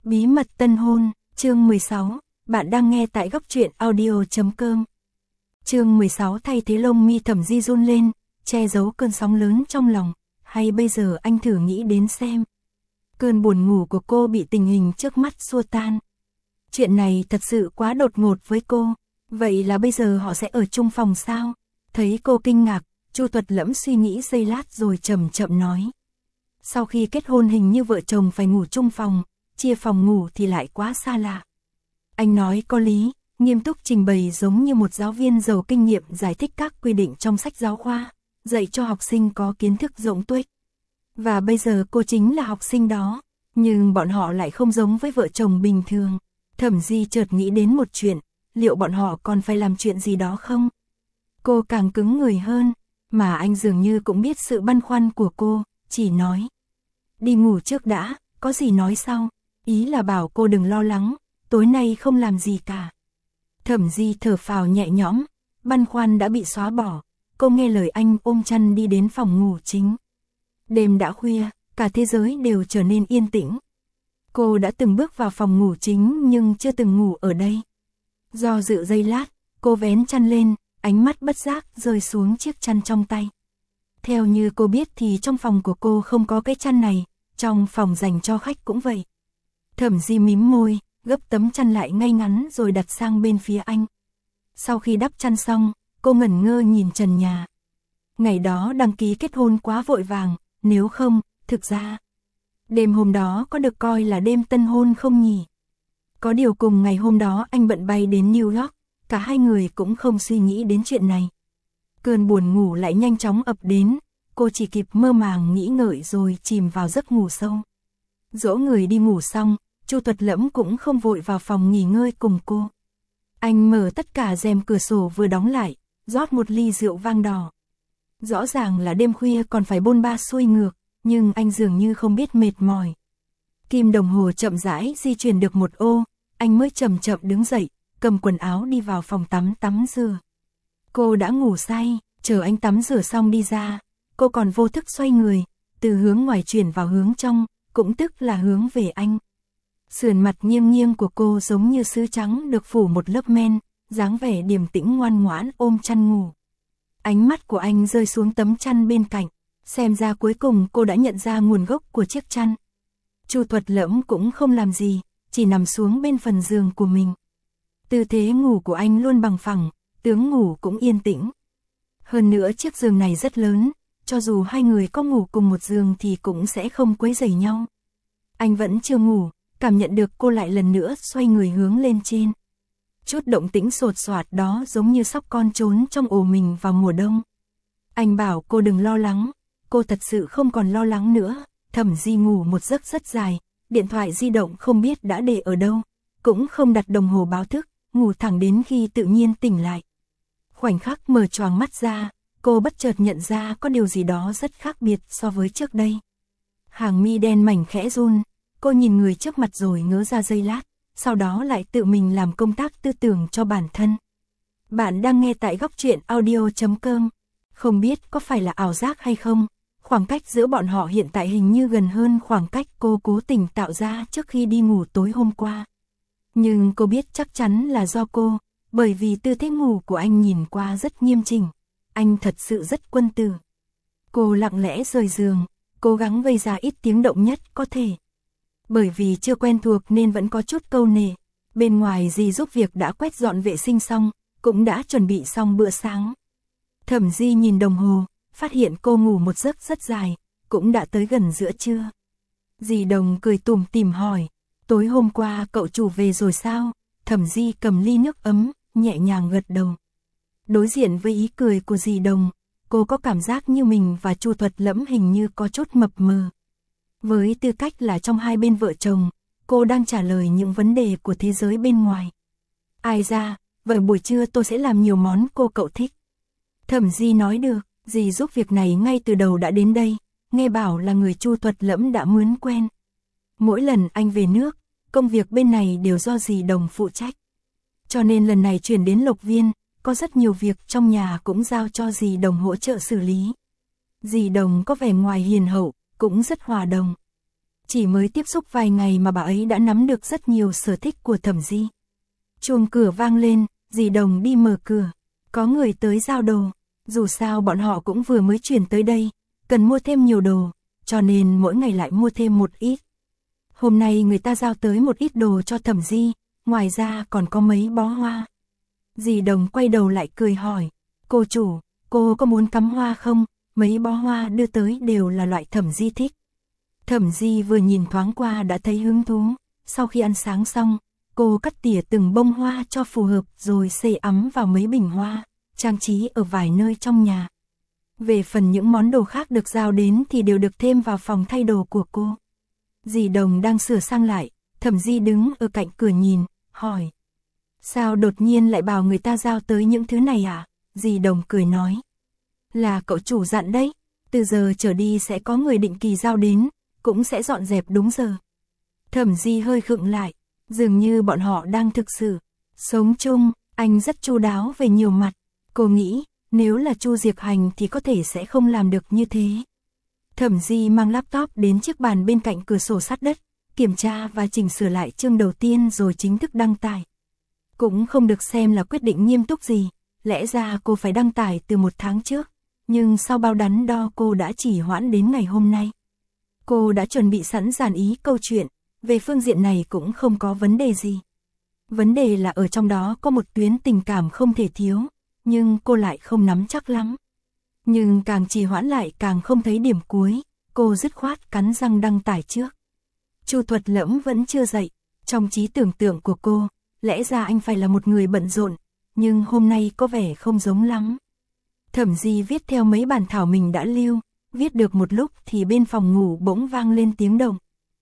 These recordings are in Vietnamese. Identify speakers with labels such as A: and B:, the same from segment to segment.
A: Bí mật tân hôn, chương 16, bạn đang nghe tại góc truyện audio.com. Chương 16 thay thế lông mi Thẩm Di run lên, che giấu cơn sóng lớn trong lòng, hay bây giờ anh thử nghĩ đến xem. Cơn buồn ngủ của cô bị tình hình trước mắt xua tan. Chuyện này thật sự quá đột ngột với cô, vậy là bây giờ họ sẽ ở chung phòng sao? Thấy cô kinh ngạc, Chu Tuật Lẫm suy nghĩ giây lát rồi chậm chậm nói. Sau khi kết hôn hình như vợ chồng phải ngủ chung phòng, chia phòng ngủ thì lại quá xa lạ. Anh nói có lý, nghiêm túc trình bày giống như một giáo viên giàu kinh nghiệm giải thích các quy định trong sách giáo khoa, dạy cho học sinh có kiến thức rộng tuếch. Và bây giờ cô chính là học sinh đó, nhưng bọn họ lại không giống với vợ chồng bình thường. Thẩm Di chợt nghĩ đến một chuyện, liệu bọn họ còn phải làm chuyện gì đó không? Cô càng cứng người hơn, mà anh dường như cũng biết sự băn khoăn của cô, chỉ nói. Đi ngủ trước đã, có gì nói sau, ý là bảo cô đừng lo lắng, tối nay không làm gì cả. Thẩm Di thở phào nhẹ nhõm, băn khoăn đã bị xóa bỏ, cô nghe lời anh ôm chăn đi đến phòng ngủ chính. Đêm đã khuya, cả thế giới đều trở nên yên tĩnh. Cô đã từng bước vào phòng ngủ chính nhưng chưa từng ngủ ở đây. Do dự giây lát, cô vén chăn lên, ánh mắt bất giác rơi xuống chiếc chăn trong tay. Theo như cô biết thì trong phòng của cô không có cái chăn này, trong phòng dành cho khách cũng vậy. Thẩm Di mím môi, gấp tấm chăn lại ngay ngắn rồi đặt sang bên phía anh. Sau khi đắp chăn xong, cô ngẩn ngơ nhìn trần nhà. Ngày đó đăng ký kết hôn quá vội vàng, nếu không, thực ra đêm hôm đó có được coi là đêm tân hôn không nhỉ? Có điều cùng ngày hôm đó anh bận bay đến New York, cả hai người cũng không suy nghĩ đến chuyện này. Cơn buồn ngủ lại nhanh chóng ập đến, cô chỉ kịp mơ màng nghĩ ngợi rồi chìm vào giấc ngủ sâu. Dỗ người đi ngủ xong, Chu Tuật Lẫm cũng không vội vào phòng nghỉ ngơi cùng cô. Anh mở tất cả rèm cửa sổ vừa đóng lại, rót một ly rượu vang đỏ. Rõ ràng là đêm khuya còn phải bôn ba xuôi ngược, nhưng anh dường như không biết mệt mỏi. Kim đồng hồ chậm rãi di chuyển được một ô, anh mới chậm chậm đứng dậy, cầm quần áo đi vào phòng tắm rửa. Cô đã ngủ say, chờ anh tắm rửa xong đi ra, cô còn vô thức xoay người, từ hướng ngoài chuyển vào hướng trong, cũng tức là hướng về anh. Sườn mặt nghiêng nghiêng của cô giống như sứ trắng được phủ một lớp men, dáng vẻ điềm tĩnh ngoan ngoãn ôm chăn ngủ. Ánh mắt của anh rơi xuống tấm chăn bên cạnh, xem ra cuối cùng cô đã nhận ra nguồn gốc của chiếc chăn. Chu Tuật Lẫm cũng không làm gì, chỉ nằm xuống bên phần giường của mình. Tư thế ngủ của anh luôn bằng phẳng, tướng ngủ cũng yên tĩnh. Hơn nữa chiếc giường này rất lớn, cho dù hai người có ngủ cùng một giường thì cũng sẽ không quấy rầy nhau. Anh vẫn chưa ngủ, cảm nhận được cô lại lần nữa xoay người hướng lên trên. Chút động tĩnh sột soạt đó giống như sóc con trốn trong ổ mình vào mùa đông. Anh bảo cô đừng lo lắng, cô thật sự không còn lo lắng nữa. Thẩm Di ngủ một giấc rất dài, điện thoại di động không biết đã để ở đâu, cũng không đặt đồng hồ báo thức, ngủ thẳng đến khi tự nhiên tỉnh lại. Khoảnh khắc mở choàng mắt ra, cô bất chợt nhận ra có điều gì đó rất khác biệt so với trước đây. Hàng mi đen mảnh khẽ run, cô nhìn người trước mặt rồi ngớ ra giây lát, sau đó lại tự mình làm công tác tư tưởng cho bản thân. Bạn đang nghe tại góc truyện audio.com. Không biết có phải là ảo giác hay không, khoảng cách giữa bọn họ hiện tại hình như gần hơn khoảng cách cô cố tình tạo ra trước khi đi ngủ tối hôm qua. Nhưng cô biết chắc chắn là do cô, bởi vì tư thế ngủ của anh nhìn qua rất nghiêm chỉnh, anh thật sự rất quân tử. Cô lặng lẽ rời giường, cố gắng gây ra ít tiếng động nhất có thể. Bởi vì chưa quen thuộc nên vẫn có chút câu nệ. Bên ngoài dì giúp việc đã quét dọn vệ sinh xong, cũng đã chuẩn bị xong bữa sáng. Thẩm Di nhìn đồng hồ, phát hiện cô ngủ một giấc rất dài, cũng đã tới gần giữa trưa. Dì Đồng cười tủm tỉm hỏi, tối hôm qua cậu chủ về rồi sao? Thẩm Di cầm ly nước ấm, nhẹ nhàng gật đầu. Đối diện với ý cười của dì Đồng, cô có cảm giác như mình và Chu Tuật Lẫm hình như có chút mập mờ. Với tư cách là trong hai bên vợ chồng, cô đang trả lời những vấn đề của thế giới bên ngoài. Ai ra, vậy buổi trưa tôi sẽ làm nhiều món cô cậu thích. Thẩm Di nói được, dì giúp việc này ngay từ đầu đã đến đây, nghe bảo là người Chu Tuật Lẫm đã mướn quen. Mỗi lần anh về nước, công việc bên này đều do dì Đồng phụ trách. Cho nên lần này chuyển đến Lộc Viên, có rất nhiều việc trong nhà cũng giao cho dì Đồng hỗ trợ xử lý. Dì Đồng có vẻ ngoài hiền hậu, cũng rất hòa đồng. Chỉ mới tiếp xúc vài ngày mà bà ấy đã nắm được rất nhiều sở thích của Thẩm Di. Chuông cửa vang lên, dì Đồng đi mở cửa. Có người tới giao đồ. Dù sao bọn họ cũng vừa mới chuyển tới đây, cần mua thêm nhiều đồ, cho nên mỗi ngày lại mua thêm một ít. Hôm nay người ta giao tới một ít đồ cho Thẩm Di, ngoài ra còn có mấy bó hoa. Dì Đồng quay đầu lại cười hỏi, cô chủ, cô có muốn cắm hoa không? Mấy bó hoa đưa tới đều là loại Thẩm Di thích. Thẩm Di vừa nhìn thoáng qua đã thấy hứng thú, sau khi ăn sáng xong, cô cắt tỉa từng bông hoa cho phù hợp rồi xê ấm vào mấy bình hoa, trang trí ở vài nơi trong nhà. Về phần những món đồ khác được giao đến thì đều được thêm vào phòng thay đồ của cô. Dì Đồng đang sửa sang lại, Thẩm Di đứng ở cạnh cửa nhìn, hỏi. Sao đột nhiên lại bảo người ta giao tới những thứ này à? Dì Đồng cười nói. Là cậu chủ dặn đấy, từ giờ trở đi sẽ có người định kỳ giao đến, cũng sẽ dọn dẹp đúng giờ. Thẩm Di hơi khựng lại, dường như bọn họ đang thực sự sống chung, anh rất chu đáo về nhiều mặt. Cô nghĩ, nếu là Chu Diệp Hành thì có thể sẽ không làm được như thế. Thẩm Di mang laptop đến chiếc bàn bên cạnh cửa sổ sát đất, kiểm tra và chỉnh sửa lại chương đầu tiên rồi chính thức đăng tải. Cũng không được xem là quyết định nghiêm túc gì, lẽ ra cô phải đăng tải từ 1 tháng trước, nhưng sau bao đắn đo cô đã chỉ hoãn đến ngày hôm nay. Cô đã chuẩn bị sẵn dàn ý câu chuyện, về phương diện này cũng không có vấn đề gì. Vấn đề là ở trong đó có một tuyến tình cảm không thể thiếu, nhưng cô lại không nắm chắc lắm. Nhưng càng trì hoãn lại càng không thấy điểm cuối, cô dứt khoát cắn răng đăng tải trước. Chu Thuật Lẫm vẫn chưa dậy, trong trí tưởng tượng của cô, lẽ ra anh phải là một người bận rộn, nhưng hôm nay có vẻ không giống lắm. Thẩm Di viết theo mấy bản thảo mình đã lưu, viết được một lúc thì bên phòng ngủ bỗng vang lên tiếng động.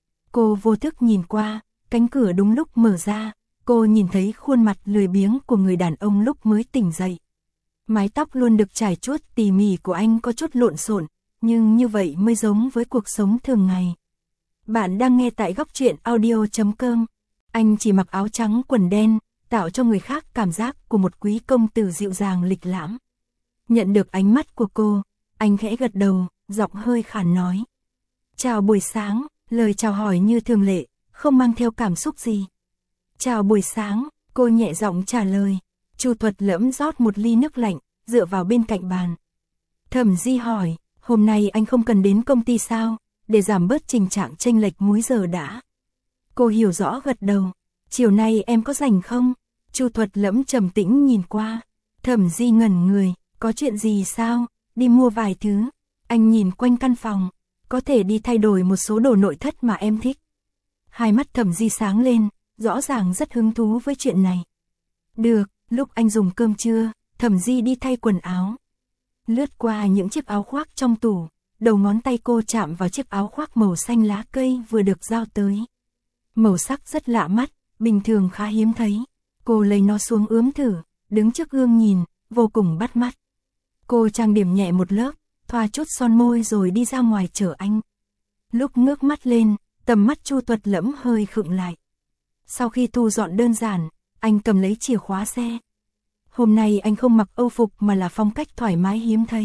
A: Cô vô thức nhìn qua, cánh cửa đúng lúc mở ra, cô nhìn thấy khuôn mặt lười biếng của người đàn ông lúc mới tỉnh dậy. Mái tóc luôn được trải chuốt tỉ mỉ của anh có chút lộn xộn, nhưng như vậy mới giống với cuộc sống thường ngày. Bạn đang nghe tại góc truyện audio.com. Anh chỉ mặc áo trắng quần đen, tạo cho người khác cảm giác của một quý công tử dịu dàng lịch lãm. Nhận được ánh mắt của cô, anh khẽ gật đầu, giọng hơi khàn nói. Chào buổi sáng, lời chào hỏi như thường lệ, không mang theo cảm xúc gì. Chào buổi sáng, cô nhẹ giọng trả lời. Chu Thuật Lẫm rót một ly nước lạnh, dựa vào bên cạnh bàn. Thẩm Di hỏi, hôm nay anh không cần đến công ty sao, để giảm bớt tình trạng chênh lệch múi giờ đã. Cô hiểu rõ gật đầu, chiều nay em có rảnh không? Chu Thuật Lẫm trầm tĩnh nhìn qua. Thẩm Di ngẩn người, có chuyện gì sao? Đi mua vài thứ. Anh nhìn quanh căn phòng, có thể đi thay đổi một số đồ nội thất mà em thích. Hai mắt Thẩm Di sáng lên, rõ ràng rất hứng thú với chuyện này. Được. Lúc anh dùng cơm trưa, Thẩm Di đi thay quần áo. Lướt qua những chiếc áo khoác trong tủ, đầu ngón tay cô chạm vào chiếc áo khoác màu xanh lá cây vừa được giao tới. Màu sắc rất lạ mắt, bình thường khá hiếm thấy. Cô lấy nó xuống ướm thử, đứng trước gương nhìn, vô cùng bắt mắt. Cô trang điểm nhẹ một lớp, thoa chút son môi rồi đi ra ngoài chờ anh. Lúc ngước mắt lên, tầm mắt Chu Thuật Lẫm hơi khựng lại. Sau khi thu dọn đơn giản, anh cầm lấy chìa khóa xe. Hôm nay anh không mặc âu phục mà là phong cách thoải mái hiếm thấy.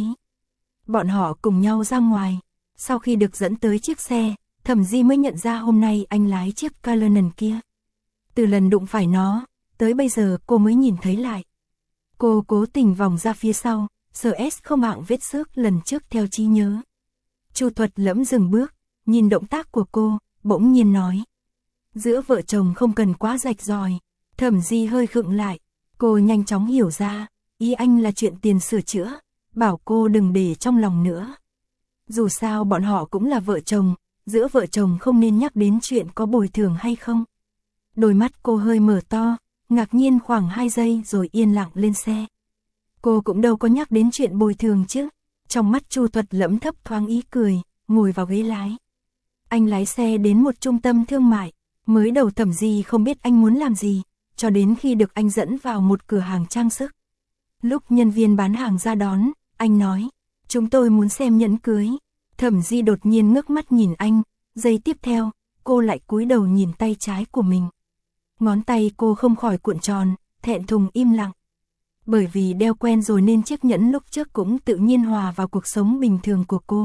A: Bọn họ cùng nhau ra ngoài. Sau khi được dẫn tới chiếc xe, Thẩm Di mới nhận ra hôm nay anh lái chiếc Cullinan kia. Từ lần đụng phải nó, tới bây giờ cô mới nhìn thấy lại. Cô cố tình vòng ra phía sau, sợ không hạng vết xước lần trước theo trí nhớ. Chu Thuật Lẫm dừng bước, nhìn động tác của cô, bỗng nhiên nói. Giữa vợ chồng không cần quá rạch ròi. Thẩm Di hơi khựng lại, cô nhanh chóng hiểu ra, ý anh là chuyện tiền sửa chữa, bảo cô đừng để trong lòng nữa. Dù sao bọn họ cũng là vợ chồng, giữa vợ chồng không nên nhắc đến chuyện có bồi thường hay không. Đôi mắt cô hơi mở to, ngạc nhiên khoảng 2 giây rồi yên lặng lên xe. Cô cũng đâu có nhắc đến chuyện bồi thường chứ. Trong mắt Chu Thuật Lẫm thấp thoáng ý cười, ngồi vào ghế lái. Anh lái xe đến một trung tâm thương mại, mới đầu Thẩm Di không biết anh muốn làm gì. Cho đến khi được anh dẫn vào một cửa hàng trang sức. Lúc nhân viên bán hàng ra đón, anh nói, chúng tôi muốn xem nhẫn cưới. Thẩm Di đột nhiên ngước mắt nhìn anh, giây tiếp theo, cô lại cúi đầu nhìn tay trái của mình. Ngón tay cô không khỏi cuộn tròn, thẹn thùng im lặng. Bởi vì đeo quen rồi nên chiếc nhẫn lúc trước cũng tự nhiên hòa vào cuộc sống bình thường của cô,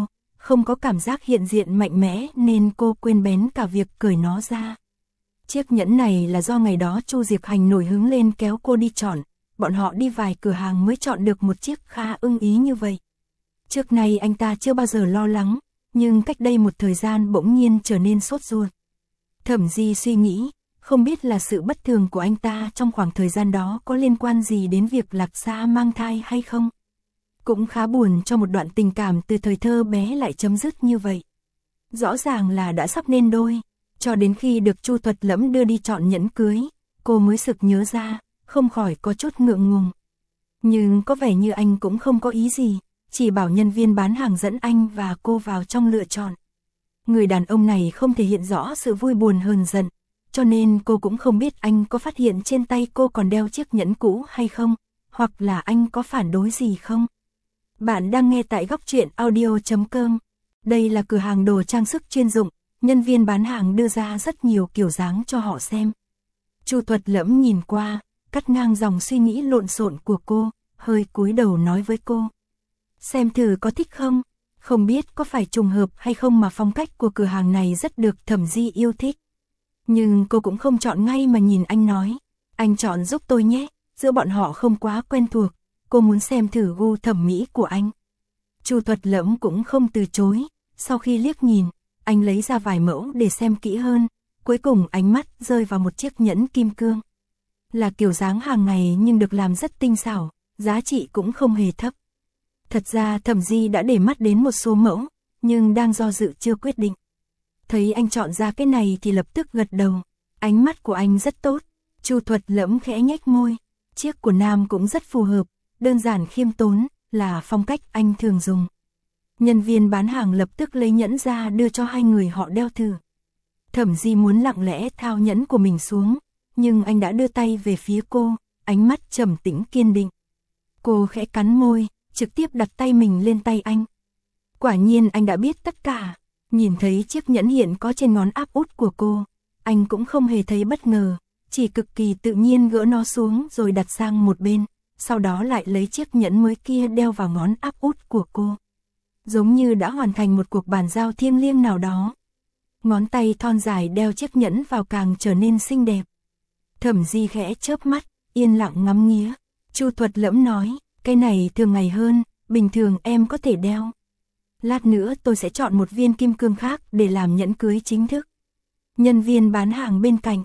A: không có cảm giác hiện diện mạnh mẽ nên cô quên bén cả việc cởi nó ra. Chiếc nhẫn này là do ngày đó Chu Diệc Hành nổi hứng lên kéo cô đi chọn, bọn họ đi vài cửa hàng mới chọn được một chiếc khá ưng ý như vậy. Trước nay anh ta chưa bao giờ lo lắng, nhưng cách đây một thời gian bỗng nhiên trở nên sốt ruột. Thẩm Di suy nghĩ, không biết là sự bất thường của anh ta trong khoảng thời gian đó có liên quan gì đến việc Lạc Gia mang thai hay không. Cũng khá buồn cho một đoạn tình cảm từ thời thơ bé lại chấm dứt như vậy. Rõ ràng là đã sắp nên đôi, cho đến khi được Chu Thuật Lẫm đưa đi chọn nhẫn cưới, cô mới sực nhớ ra, không khỏi có chút ngượng ngùng. Nhưng có vẻ như anh cũng không có ý gì, chỉ bảo nhân viên bán hàng dẫn anh và cô vào trong lựa chọn. Người đàn ông này không thể hiện rõ sự vui buồn hờn giận, cho nên cô cũng không biết anh có phát hiện trên tay cô còn đeo chiếc nhẫn cũ hay không, hoặc là anh có phản đối gì không. Bạn đang nghe tại Góc Truyện Audio.com. Đây là cửa hàng đồ trang sức chuyên dụng, nhân viên bán hàng đưa ra rất nhiều kiểu dáng cho họ xem. Chu Thuật Lẫm nhìn qua, cắt ngang dòng suy nghĩ lộn xộn của cô, hơi cúi đầu nói với cô. Xem thử có thích không? Không biết có phải trùng hợp hay không mà phong cách của cửa hàng này rất được Thẩm Di yêu thích. Nhưng cô cũng không chọn ngay mà nhìn anh nói. Anh chọn giúp tôi nhé, giữa bọn họ không quá quen thuộc, cô muốn xem thử gu thẩm mỹ của anh. Chu Thuật Lẫm cũng không từ chối, sau khi liếc nhìn, anh lấy ra vài mẫu để xem kỹ hơn, cuối cùng ánh mắt rơi vào một chiếc nhẫn kim cương. Là kiểu dáng hàng ngày nhưng được làm rất tinh xảo, giá trị cũng không hề thấp. Thật ra Thẩm Di đã để mắt đến một số mẫu, nhưng đang do dự chưa quyết định. Thấy anh chọn ra cái này thì lập tức gật đầu, ánh mắt của anh rất tốt. Chu Thuật Lẫm khẽ nhếch môi, chiếc của nam cũng rất phù hợp, đơn giản khiêm tốn, là phong cách anh thường dùng. Nhân viên bán hàng lập tức lấy nhẫn ra đưa cho hai người họ đeo thử. Thẩm Di muốn lặng lẽ thao nhẫn của mình xuống, nhưng anh đã đưa tay về phía cô, ánh mắt trầm tĩnh kiên định. Cô khẽ cắn môi, trực tiếp đặt tay mình lên tay anh. Quả nhiên anh đã biết tất cả, nhìn thấy chiếc nhẫn hiện có trên ngón áp út của cô, anh cũng không hề thấy bất ngờ, chỉ cực kỳ tự nhiên gỡ nó xuống rồi đặt sang một bên, sau đó lại lấy chiếc nhẫn mới kia đeo vào ngón áp út của cô. Giống như đã hoàn thành một cuộc bàn giao thiêng liêng nào đó. Ngón tay thon dài đeo chiếc nhẫn vào càng trở nên xinh đẹp. Thẩm Di khẽ chớp mắt, yên lặng ngắm nghía. Chu Thuật Lẫm nói, cái này thường ngày hơn, bình thường em có thể đeo. Lát nữa tôi sẽ chọn một viên kim cương khác để làm nhẫn cưới chính thức. Nhân viên bán hàng bên cạnh,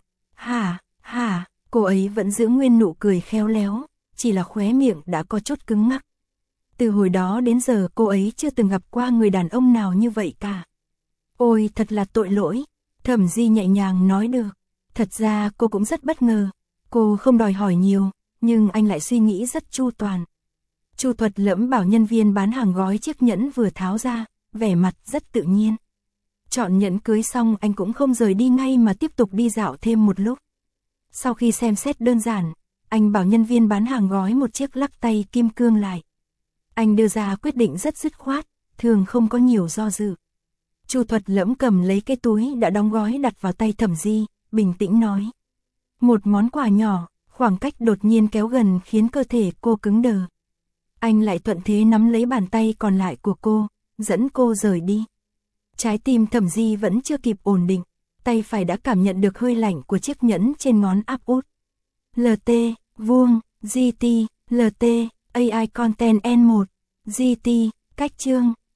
A: hả, cô ấy vẫn giữ nguyên nụ cười khéo léo, chỉ là khóe miệng đã có chút cứng ngắc. Từ hồi đó đến giờ cô ấy chưa từng gặp qua người đàn ông nào như vậy cả. Ôi thật là tội lỗi, Thẩm Di nhẹ nhàng nói được. Thật ra cô cũng rất bất ngờ, cô không đòi hỏi nhiều, nhưng anh lại suy nghĩ rất chu toàn. Chu Thuật Lẫm bảo nhân viên bán hàng gói chiếc nhẫn vừa tháo ra, vẻ mặt rất tự nhiên. Chọn nhẫn cưới xong anh cũng không rời đi ngay mà tiếp tục đi dạo thêm một lúc. Sau khi xem xét đơn giản, anh bảo nhân viên bán hàng gói một chiếc lắc tay kim cương lại. Anh đưa ra quyết định rất dứt khoát, thường không có nhiều do dự. Chu Thuật Lẫm cầm lấy cái túi đã đóng gói đặt vào tay Thẩm Di, bình tĩnh nói. Một món quà nhỏ, khoảng cách đột nhiên kéo gần khiến cơ thể cô cứng đờ. Anh lại thuận thế nắm lấy bàn tay còn lại của cô, dẫn cô rời đi. Trái tim Thẩm Di vẫn chưa kịp ổn định, tay phải đã cảm nhận được hơi lạnh của chiếc nhẫn trên ngón áp út. LT, vuông, GT, LT, AI Content N1, GT, cách chương,